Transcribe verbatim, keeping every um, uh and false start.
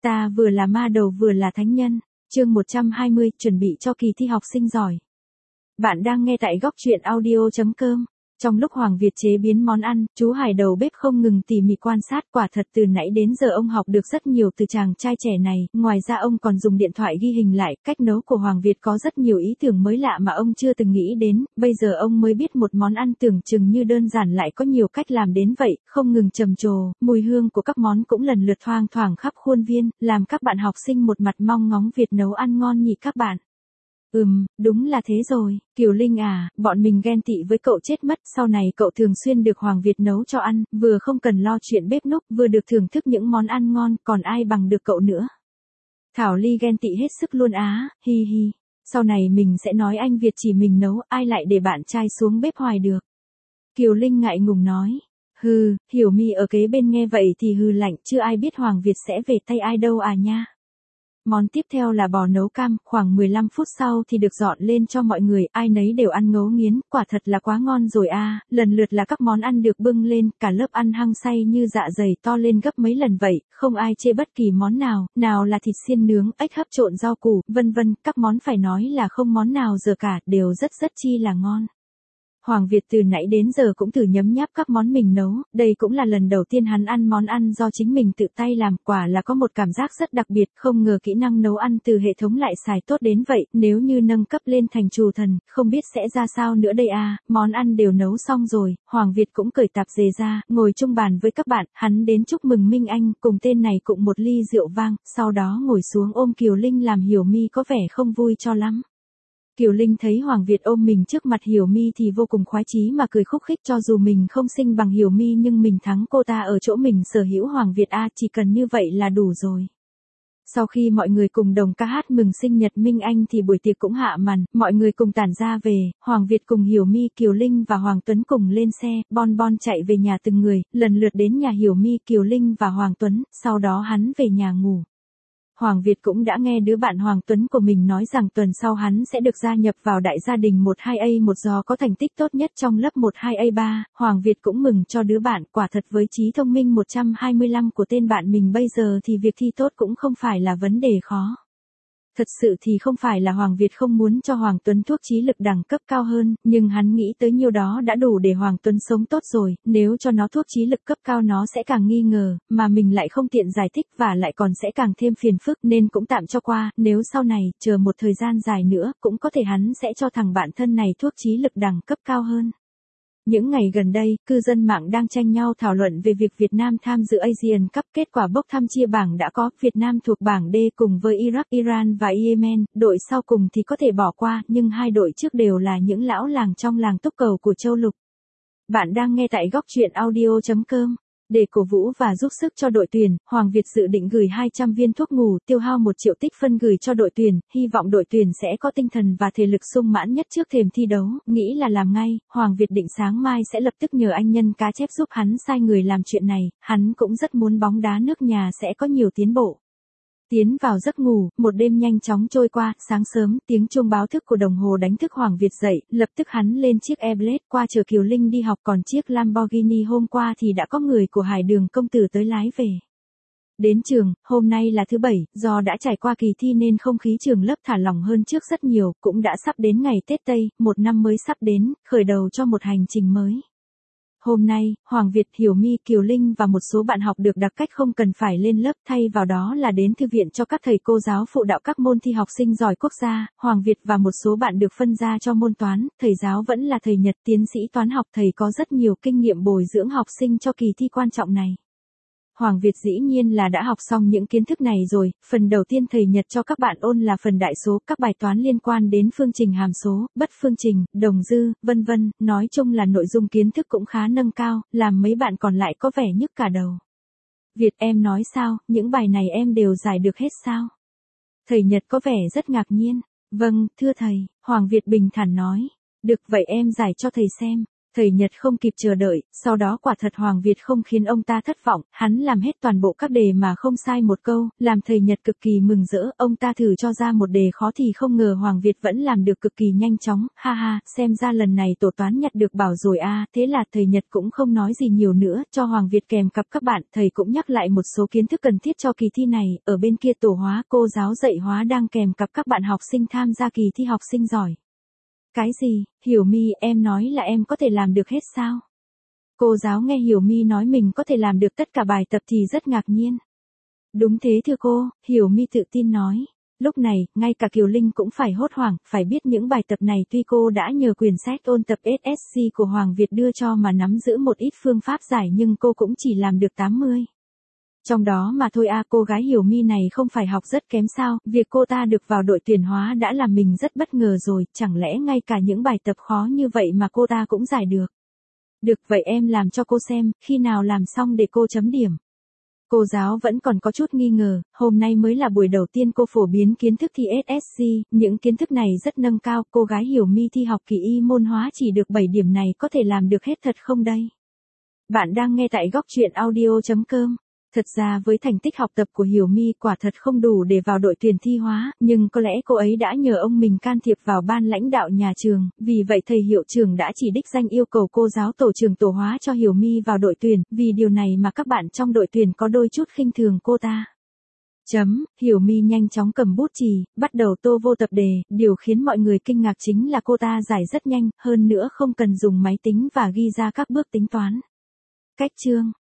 Ta vừa là ma đầu vừa là thánh nhân. Chương một trăm hai mươi, chuẩn bị cho kỳ thi học sinh giỏi. Bạn đang nghe tại góc truyện audio chấm com. Trong lúc Hoàng Việt chế biến món ăn, chú Hải đầu bếp không ngừng tỉ mỉ quan sát, quả thật từ nãy đến giờ ông học được rất nhiều từ chàng trai trẻ này, ngoài ra ông còn dùng điện thoại ghi hình lại, cách nấu của Hoàng Việt có rất nhiều ý tưởng mới lạ mà ông chưa từng nghĩ đến, bây giờ ông mới biết một món ăn tưởng chừng như đơn giản lại có nhiều cách làm đến vậy, không ngừng trầm trồ, mùi hương của các món cũng lần lượt thoang thoảng khắp khuôn viên, làm các bạn học sinh một mặt mong ngóng Việt nấu ăn ngon nhỉ các bạn. Ừm, đúng là thế rồi, Kiều Linh à, bọn mình ghen tị với cậu chết mất, sau này cậu thường xuyên được Hoàng Việt nấu cho ăn, vừa không cần lo chuyện bếp núc, vừa được thưởng thức những món ăn ngon, còn ai bằng được cậu nữa. Thảo Ly ghen tị hết sức luôn á, hi hi, sau này mình sẽ nói anh Việt chỉ mình nấu, ai lại để bạn trai xuống bếp hoài được. Kiều Linh ngại ngùng nói, hừ, Hiểu My ở kế bên nghe vậy thì hừ lạnh, chưa ai biết Hoàng Việt sẽ về tay ai đâu à nha. Món tiếp theo là bò nấu cam, khoảng mười lăm phút sau thì được dọn lên cho mọi người, ai nấy đều ăn ngấu nghiến, quả thật là quá ngon rồi a. Lần lượt là các món ăn được bưng lên, cả lớp ăn hăng say như dạ dày to lên gấp mấy lần vậy, không ai chê bất kỳ món nào, nào là thịt xiên nướng, ếch hấp trộn rau củ, vân vân, các món phải nói là không món nào dở cả, đều rất rất chi là ngon. Hoàng Việt từ nãy đến giờ cũng thử nhấm nháp các món mình nấu, đây cũng là lần đầu tiên hắn ăn món ăn do chính mình tự tay làm, quả là có một cảm giác rất đặc biệt, không ngờ kỹ năng nấu ăn từ hệ thống lại xài tốt đến vậy, nếu như nâng cấp lên thành trù thần, không biết sẽ ra sao nữa đây à, món ăn đều nấu xong rồi, Hoàng Việt cũng cởi tạp dề ra, ngồi chung bàn với các bạn, hắn đến chúc mừng Minh Anh, cùng tên này cũng một ly rượu vang, sau đó ngồi xuống ôm Kiều Linh làm Hiểu My có vẻ không vui cho lắm. Kiều Linh thấy Hoàng Việt ôm mình trước mặt Hiểu My thì vô cùng khoái chí mà cười khúc khích, cho dù mình không xinh bằng Hiểu My nhưng mình thắng cô ta ở chỗ mình sở hữu Hoàng Việt a, chỉ cần như vậy là đủ rồi. Sau khi mọi người cùng đồng ca hát mừng sinh nhật Minh Anh thì buổi tiệc cũng hạ màn, mọi người cùng tản ra về, Hoàng Việt cùng Hiểu My, Kiều Linh và Hoàng Tuấn cùng lên xe, bon bon chạy về nhà từng người, lần lượt đến nhà Hiểu My, Kiều Linh và Hoàng Tuấn, sau đó hắn về nhà ngủ. Hoàng Việt cũng đã nghe đứa bạn Hoàng Tuấn của mình nói rằng tuần sau hắn sẽ được gia nhập vào đại gia đình một hai A một do có thành tích tốt nhất trong lớp một hai A ba, Hoàng Việt cũng mừng cho đứa bạn, quả thật với trí thông minh một trăm hai mươi lăm của tên bạn mình bây giờ thì việc thi tốt cũng không phải là vấn đề khó. Thật sự thì không phải là Hoàng Việt không muốn cho Hoàng Tuấn thuốc trí lực đẳng cấp cao hơn, nhưng hắn nghĩ tới nhiêu đó đã đủ để Hoàng Tuấn sống tốt rồi, nếu cho nó thuốc trí lực cấp cao nó sẽ càng nghi ngờ, mà mình lại không tiện giải thích và lại còn sẽ càng thêm phiền phức nên cũng tạm cho qua, nếu sau này, chờ một thời gian dài nữa, cũng có thể hắn sẽ cho thằng bạn thân này thuốc trí lực đẳng cấp cao hơn. Những ngày gần đây, cư dân mạng đang tranh nhau thảo luận về việc Việt Nam tham dự Asian Cup, kết quả bốc thăm chia bảng đã có, Việt Nam thuộc bảng D cùng với Iraq, Iran và Yemen, đội sau cùng thì có thể bỏ qua, nhưng hai đội trước đều là những lão làng trong làng túc cầu của châu lục. Bạn đang nghe tại góc truyện audio chấm com. Để cổ vũ và giúp sức cho đội tuyển, Hoàng Việt dự định gửi hai trăm viên thuốc ngủ, tiêu hao một triệu tích phân gửi cho đội tuyển, hy vọng đội tuyển sẽ có tinh thần và thể lực sung mãn nhất trước thềm thi đấu, nghĩ là làm ngay, Hoàng Việt định sáng mai sẽ lập tức nhờ anh nhân cá chép giúp hắn sai người làm chuyện này, hắn cũng rất muốn bóng đá nước nhà sẽ có nhiều tiến bộ. Tiến vào giấc ngủ, một đêm nhanh chóng trôi qua, sáng sớm, tiếng chuông báo thức của đồng hồ đánh thức Hoàng Việt dậy, lập tức hắn lên chiếc Airblade qua chở Kiều Linh đi học, còn chiếc Lamborghini hôm qua thì đã có người của Hải Đường công tử tới lái về. Đến trường, hôm nay là thứ bảy, do đã trải qua kỳ thi nên không khí trường lớp thả lỏng hơn trước rất nhiều, cũng đã sắp đến ngày Tết Tây, một năm mới sắp đến, khởi đầu cho một hành trình mới. Hôm nay, Hoàng Việt, Hiểu My, Kiều Linh và một số bạn học được đặc cách không cần phải lên lớp, thay vào đó là đến thư viện cho các thầy cô giáo phụ đạo các môn thi học sinh giỏi quốc gia. Hoàng Việt và một số bạn được phân ra cho môn toán, thầy giáo vẫn là thầy Nhật, tiến sĩ toán học, thầy có rất nhiều kinh nghiệm bồi dưỡng học sinh cho kỳ thi quan trọng này. Hoàng Việt dĩ nhiên là đã học xong những kiến thức này rồi, phần đầu tiên thầy Nhật cho các bạn ôn là phần đại số, các bài toán liên quan đến phương trình hàm số, bất phương trình, đồng dư, vân vân, nói chung là nội dung kiến thức cũng khá nâng cao, làm mấy bạn còn lại có vẻ nhức cả đầu. Việt em nói sao, những bài này em đều giải được hết sao? Thầy Nhật có vẻ rất ngạc nhiên. Vâng, thưa thầy, Hoàng Việt bình thản nói. Được vậy em giải cho thầy xem. Thầy Nhật không kịp chờ đợi, sau đó quả thật Hoàng Việt không khiến ông ta thất vọng, hắn làm hết toàn bộ các đề mà không sai một câu, làm thầy Nhật cực kỳ mừng rỡ, ông ta thử cho ra một đề khó thì không ngờ Hoàng Việt vẫn làm được cực kỳ nhanh chóng, ha ha, xem ra lần này tổ toán nhặt được bảo rồi a, thế là thầy Nhật cũng không nói gì nhiều nữa, cho Hoàng Việt kèm cặp các bạn, thầy cũng nhắc lại một số kiến thức cần thiết cho kỳ thi này, ở bên kia tổ hóa, cô giáo dạy hóa đang kèm cặp các bạn học sinh tham gia kỳ thi học sinh giỏi. Cái gì, Hiểu My, em nói là em có thể làm được hết sao? Cô giáo nghe Hiểu My nói mình có thể làm được tất cả bài tập thì rất ngạc nhiên. Đúng thế thưa cô, Hiểu My tự tin nói. Lúc này, ngay cả Kiều Linh cũng phải hốt hoảng, phải biết những bài tập này tuy cô đã nhờ quyển sách ôn tập ét ét xê của Hoàng Việt đưa cho mà nắm giữ một ít phương pháp giải nhưng cô cũng chỉ làm được tám mươi. Trong đó mà thôi a, cô gái Hiểu My này không phải học rất kém sao, việc cô ta được vào đội tuyển hóa đã làm mình rất bất ngờ rồi, chẳng lẽ ngay cả những bài tập khó như vậy mà cô ta cũng giải được. Được vậy em làm cho cô xem, khi nào làm xong để cô chấm điểm. Cô giáo vẫn còn có chút nghi ngờ, hôm nay mới là buổi đầu tiên cô phổ biến kiến thức thi ét ét xê, những kiến thức này rất nâng cao, cô gái Hiểu My thi học kỳ y môn hóa chỉ được bảy điểm này có thể làm được hết thật không đây? Bạn đang nghe tại góc truyện audio chấm com. Thật ra với thành tích học tập của Hiểu My quả thật không đủ để vào đội tuyển thi hóa, nhưng có lẽ cô ấy đã nhờ ông mình can thiệp vào ban lãnh đạo nhà trường, vì vậy thầy hiệu trưởng đã chỉ đích danh yêu cầu cô giáo tổ trường tổ hóa cho Hiểu My vào đội tuyển, vì điều này mà các bạn trong đội tuyển có đôi chút khinh thường cô ta. Chấm, Hiểu My nhanh chóng cầm bút chì, bắt đầu tô vô tập đề, điều khiến mọi người kinh ngạc chính là cô ta giải rất nhanh, hơn nữa không cần dùng máy tính và ghi ra các bước tính toán. Cách chương